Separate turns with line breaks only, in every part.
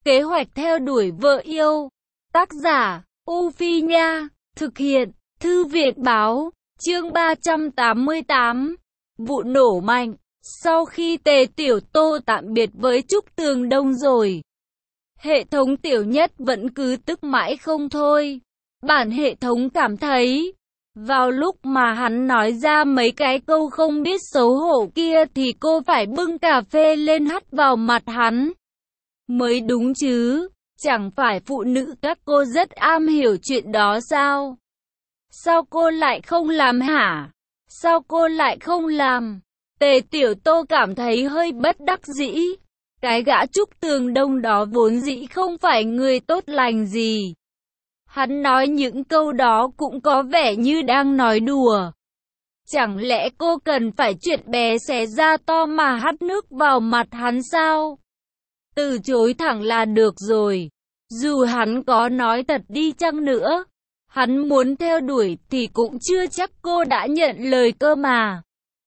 Kế hoạch theo đuổi vợ yêu. Tác giả, U Phi Nha. Thực hiện, Thư viện Báo. Chương 388. Vụ nổ mạnh. Sau khi Tề Tiểu Tô tạm biệt với Trúc Tường Đông rồi, hệ thống Tiểu Nhất vẫn cứ tức mãi không thôi. Bản hệ thống cảm thấy, vào lúc mà hắn nói ra mấy cái câu không biết xấu hổ kia thì cô phải bưng cà phê lên hắt vào mặt hắn mới đúng chứ. Chẳng phải phụ nữ các cô rất am hiểu chuyện đó sao? Sao cô lại không làm hả? Sao cô lại không làm? Tề Tiểu Tô cảm thấy hơi bất đắc dĩ. Cái gã Trúc Tường Đông đó vốn dĩ không phải người tốt lành gì. Hắn nói những câu đó cũng có vẻ như đang nói đùa. Chẳng lẽ cô cần phải chuyện bé xé ra to mà hắt nước vào mặt hắn sao? Từ chối thẳng là được rồi. Dù hắn có nói thật đi chăng nữa, hắn muốn theo đuổi thì cũng chưa chắc cô đã nhận lời cơ mà.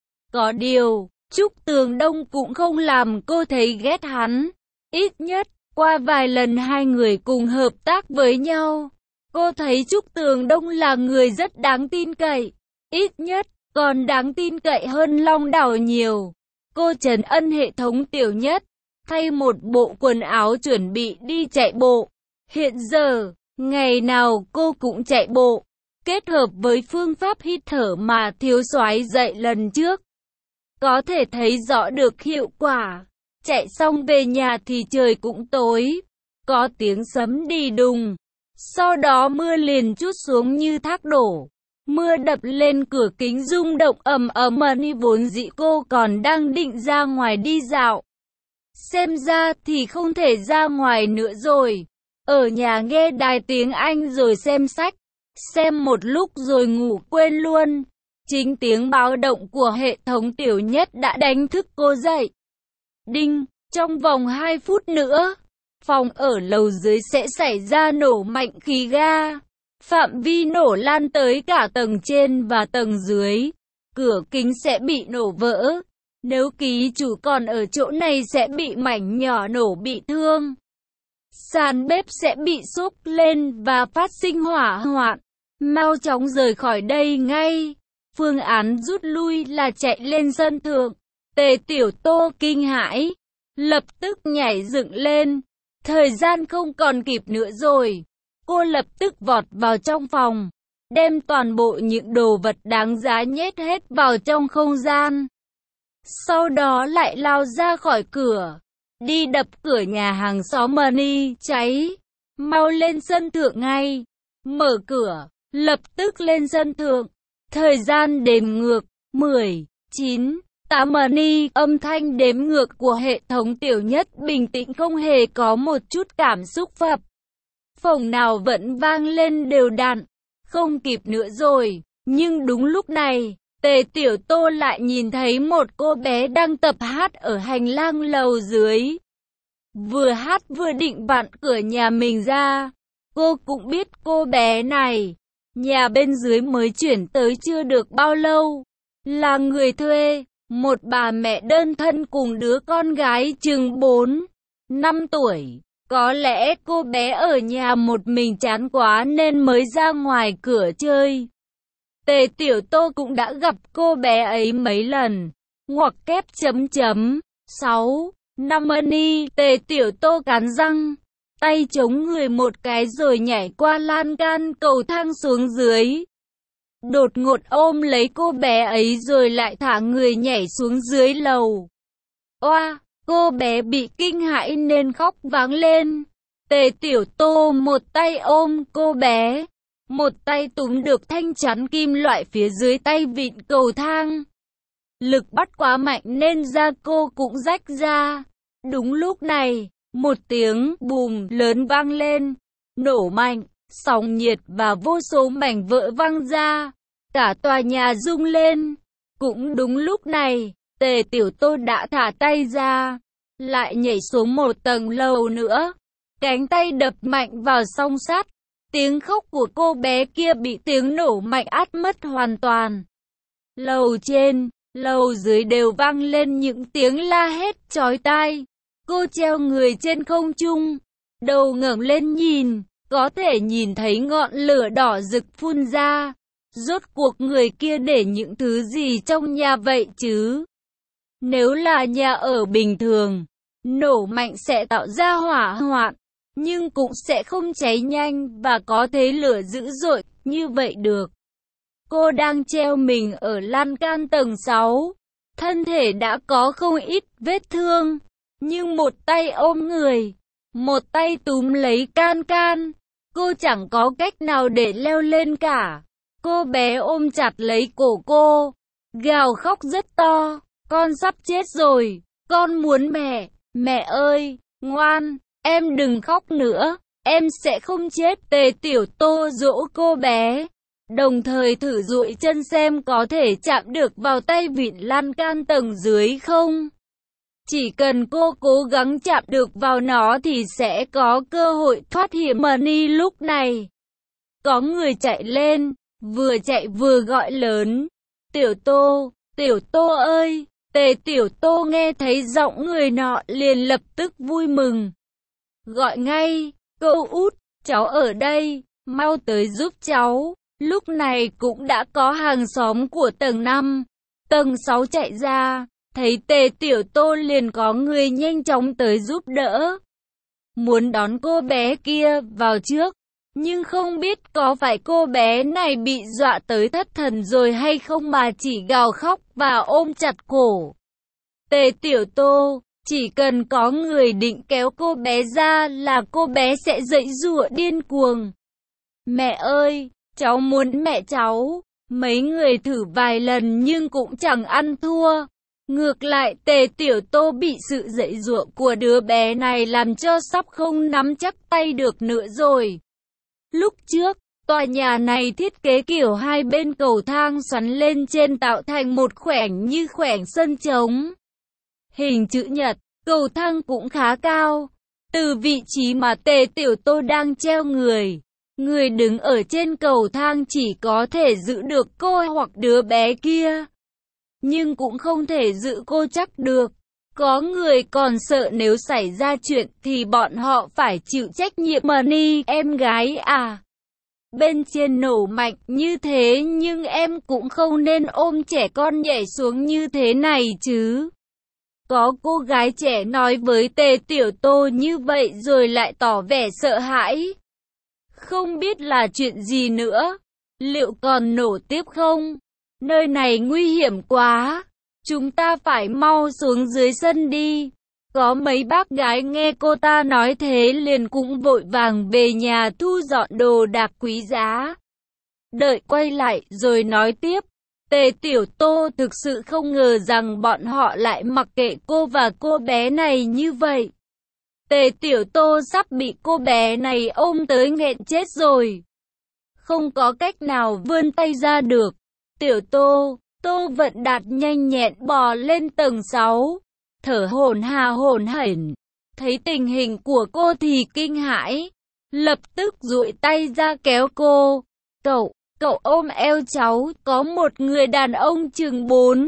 Có điều, Trúc Tường Đông cũng không làm cô thấy ghét hắn. Ít nhất, qua vài lần hai người cùng hợp tác với nhau, cô thấy Trúc Tường Đông là người rất đáng tin cậy. Ít nhất, còn đáng tin cậy hơn Long Đảo nhiều. Cô trấn ân hệ thống Tiểu Nhất, thay một bộ quần áo chuẩn bị đi chạy bộ. Hiện giờ, ngày nào cô cũng chạy bộ, kết hợp với phương pháp hít thở mà thiếu soái dạy lần trước. Có thể thấy rõ được hiệu quả. Chạy xong về nhà thì trời cũng tối, có tiếng sấm đi đùng. Sau đó mưa liền trút xuống như thác đổ. Mưa đập lên cửa kính rung động ầm ầm. Vốn dĩ cô còn đang định ra ngoài đi dạo, xem ra thì không thể ra ngoài nữa rồi. Ở nhà nghe đài tiếng Anh rồi xem sách, xem một lúc rồi ngủ quên luôn. Chính tiếng báo động của hệ thống Tiểu Nhất đã đánh thức cô dậy. Đinh, trong vòng 2 phút nữa, phòng ở lầu dưới sẽ xảy ra nổ mạnh khí ga. Phạm vi nổ lan tới cả tầng trên và tầng dưới. Cửa kính sẽ bị nổ vỡ. Nếu ký chủ còn ở chỗ này sẽ bị mảnh nhỏ nổ bị thương. Sàn bếp sẽ bị sốc lên và phát sinh hỏa hoạn. Mau chóng rời khỏi đây ngay. Phương án rút lui là chạy lên sân thượng. Tề Tiểu Tô kinh hãi, lập tức nhảy dựng lên. Thời gian không còn kịp nữa rồi. Cô lập tức vọt vào trong phòng, đem toàn bộ những đồ vật đáng giá nhét hết vào trong không gian. Sau đó lại lao ra khỏi cửa, đi đập cửa nhà hàng xóm cháy. Mau lên sân thượng ngay. Mở cửa, lập tức lên sân thượng. Thời gian đếm ngược, 10, 9, 8. Âm thanh đếm ngược của hệ thống Tiểu Nhất bình tĩnh không hề có một chút cảm xúc phập. Phòng nào vẫn vang lên đều đặn. Không kịp nữa rồi. Nhưng đúng lúc này, Tề Tiểu Tô lại nhìn thấy một cô bé đang tập hát ở hành lang lầu dưới. Vừa hát vừa định vặn cửa nhà mình ra. Cô cũng biết cô bé này, nhà bên dưới mới chuyển tới chưa được bao lâu. Là người thuê, một bà mẹ đơn thân cùng đứa con gái chừng 4, 5 tuổi. Có lẽ cô bé ở nhà một mình chán quá nên mới ra ngoài cửa chơi. Tề Tiểu Tô cũng đã gặp cô bé ấy mấy lần. Ngoặc kép chấm chấm. 6, 5. Tề Tiểu Tô cắn răng, tay chống người một cái rồi nhảy qua lan can cầu thang xuống dưới. Đột ngột ôm lấy cô bé ấy rồi lại thả người nhảy xuống dưới lầu. Oa! Cô bé bị kinh hãi nên khóc váng lên. Tề Tiểu Tô một tay ôm cô bé, một tay túm được thanh chắn kim loại phía dưới tay vịn cầu thang. Lực bắt quá mạnh nên da cô cũng rách ra. Đúng lúc này, một tiếng bùm lớn vang lên, nổ mạnh, sóng nhiệt và vô số mảnh vỡ văng ra. Cả tòa nhà rung lên. Cũng đúng lúc này, Tề Tiểu Tô đã thả tay ra, lại nhảy xuống một tầng lầu nữa. Cánh tay đập mạnh vào song sắt. Tiếng khóc của cô bé kia bị tiếng nổ mạnh át mất hoàn toàn. Lầu trên, lầu dưới đều vang lên những tiếng la hét chói tai. Cô treo người trên không trung, Đầu ngẩng lên nhìn, có thể nhìn thấy ngọn lửa đỏ rực phun ra. Rốt cuộc người kia để những thứ gì trong nhà vậy chứ? Nếu là nhà ở bình thường, nổ mạnh sẽ tạo ra hỏa hoạn, nhưng cũng sẽ không cháy nhanh và có thế lửa dữ dội như vậy được. Cô đang treo mình ở lan can tầng 6. Thân thể đã có không ít vết thương, nhưng một tay ôm người, một tay túm lấy can can. Cô chẳng có cách nào để leo lên cả. Cô bé ôm chặt lấy cổ cô, gào khóc rất to. Con sắp chết rồi, con muốn mẹ. Mẹ ơi, ngoan, em đừng khóc nữa, em sẽ không chết. Tề Tiểu Tô dỗ cô bé, đồng thời thử duỗi chân xem có thể chạm được vào tay vịn lan can tầng dưới không. Chỉ cần cô cố gắng chạm được vào nó thì sẽ có cơ hội thoát hiểm. Money lúc này, có người chạy lên, vừa chạy vừa gọi lớn. Tiểu Tô ơi! Tề Tiểu Tô nghe thấy giọng người nọ liền lập tức vui mừng. Gọi ngay, cậu út, cháu ở đây, mau tới giúp cháu. Lúc này cũng đã có hàng xóm của tầng 5, tầng 6 chạy ra, thấy Tề Tiểu Tô liền có người nhanh chóng tới giúp đỡ. Muốn đón cô bé kia vào trước, nhưng không biết có phải cô bé này bị dọa tới thất thần rồi hay không mà chỉ gào khóc và ôm chặt cổ. Tề Tiểu Tô, chỉ cần có người định kéo cô bé ra là cô bé sẽ giãy giụa điên cuồng. Mẹ ơi, cháu muốn mẹ cháu. Mấy người thử vài lần nhưng cũng chẳng ăn thua. Ngược lại Tề Tiểu Tô bị sự giãy giụa của đứa bé này làm cho sắp không nắm chắc tay được nữa rồi. Lúc trước, tòa nhà này thiết kế kiểu hai bên cầu thang xoắn lên trên tạo thành một khoảnh như khoảnh sân trống. Hình chữ nhật, cầu thang cũng khá cao. Từ vị trí mà Tề Tiểu Tô đang treo người đứng ở trên cầu thang chỉ có thể giữ được cô hoặc đứa bé kia. Nhưng cũng không thể giữ cô chắc được. Có người còn sợ nếu xảy ra chuyện thì bọn họ phải chịu trách nhiệm. Money, em gái à? Bên trên nổ mạnh như thế nhưng em cũng không nên ôm trẻ con nhảy xuống như thế này chứ. Có cô gái trẻ nói với Tề Tiểu Tô như vậy rồi lại tỏ vẻ sợ hãi. Không biết là chuyện gì nữa, liệu còn nổ tiếp không? Nơi này nguy hiểm quá, chúng ta phải mau xuống dưới sân đi. Có mấy bác gái nghe cô ta nói thế liền cũng vội vàng về nhà thu dọn đồ đạc quý giá. Đợi quay lại rồi nói tiếp. Tề Tiểu Tô thực sự không ngờ rằng bọn họ lại mặc kệ cô và cô bé này như vậy. Tề Tiểu Tô sắp bị cô bé này ôm tới nghẹn chết rồi. Không có cách nào vươn tay ra được. Tiểu Tô, Tô Vận Đạt nhanh nhẹn bò lên tầng 6. Thở hổn hển. Thấy tình hình của cô thì kinh hãi. Lập tức duỗi tay ra kéo cô. Cậu ôm eo cháu. Có một người đàn ông chừng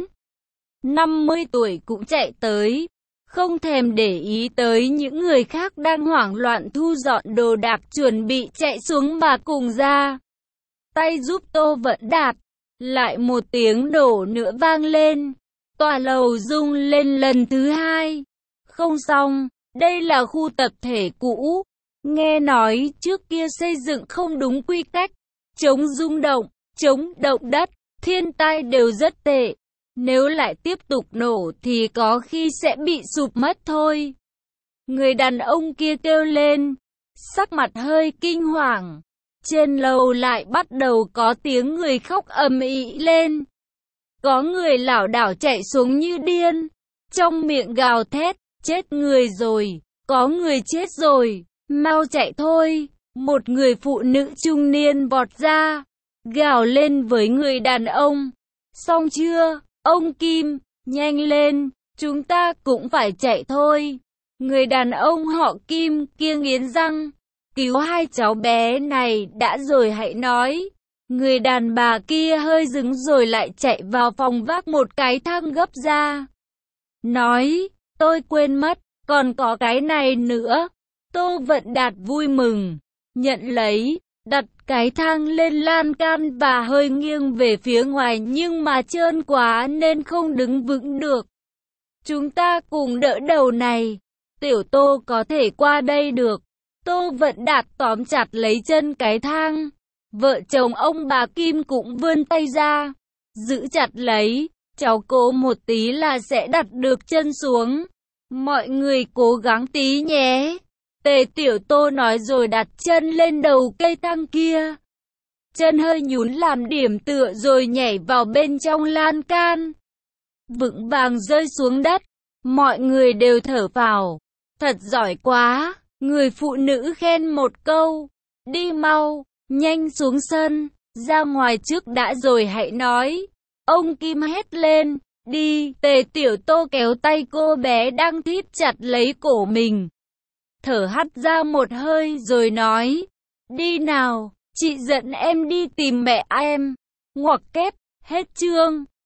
50 tuổi cũng chạy tới. Không thèm để ý tới những người khác đang hoảng loạn thu dọn đồ đạc chuẩn bị chạy xuống mà cùng ra tay giúp Tô Vận Đạt. Lại một tiếng nổ nữa vang lên. Tòa lầu rung lên lần thứ hai. Không xong, đây là khu tập thể cũ. Nghe nói trước kia xây dựng không đúng quy cách. Chống rung động, chống động đất, thiên tai đều rất tệ. Nếu lại tiếp tục nổ thì có khi sẽ bị sụp mất thôi. Người đàn ông kia kêu lên, sắc mặt hơi kinh hoàng. Trên lầu lại bắt đầu có tiếng người khóc ầm ĩ lên. Có người lảo đảo chạy xuống như điên, trong miệng gào thét, chết người rồi, có người chết rồi, mau chạy thôi. Một người phụ nữ trung niên vọt ra, gào lên với người đàn ông. Xong chưa, ông Kim, nhanh lên, chúng ta cũng phải chạy thôi. Người đàn ông họ Kim kia nghiến răng, cứu hai cháu bé này đã rồi hãy nói. Người đàn bà kia hơi dừng rồi lại chạy vào phòng vác một cái thang gấp ra. Nói, tôi quên mất, còn có cái này nữa. Tô Vận Đạt vui mừng, nhận lấy, đặt cái thang lên lan can và hơi nghiêng về phía ngoài nhưng mà trơn quá nên không đứng vững được. Chúng ta cùng đỡ đầu này, Tiểu Tô có thể qua đây được. Tô Vận Đạt tóm chặt lấy chân cái thang. Vợ chồng ông bà Kim cũng vươn tay ra, giữ chặt lấy, cháu cố một tí là sẽ đặt được chân xuống. Mọi người cố gắng tí nhé. Tề Tiểu Tô nói rồi đặt chân lên đầu cây thang kia. Chân hơi nhún làm điểm tựa rồi nhảy vào bên trong lan can. Vững vàng rơi xuống đất. Mọi người đều thở phào. Thật giỏi quá. Người phụ nữ khen một câu. Đi mau, nhanh xuống sân, ra ngoài trước đã rồi hãy nói. Ông Kim hét lên. Đi. Tề Tiểu Tô kéo tay cô bé đang thít chặt lấy cổ mình. Thở hắt ra một hơi rồi nói. Đi nào, chị dẫn em đi tìm mẹ em. Ngoặc kép, hết chương.